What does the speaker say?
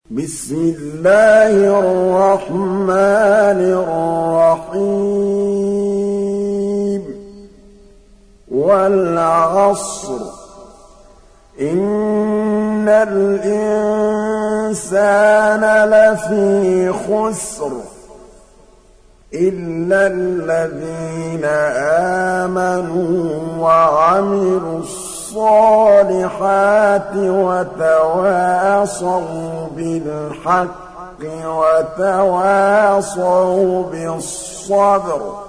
بسم الله الرحمن الرحيم والعصر إن الإنسان لفي خسر إلا الذين آمنوا وعملوا الصالحات وتواصوا بالحق وتواصوا بالصبر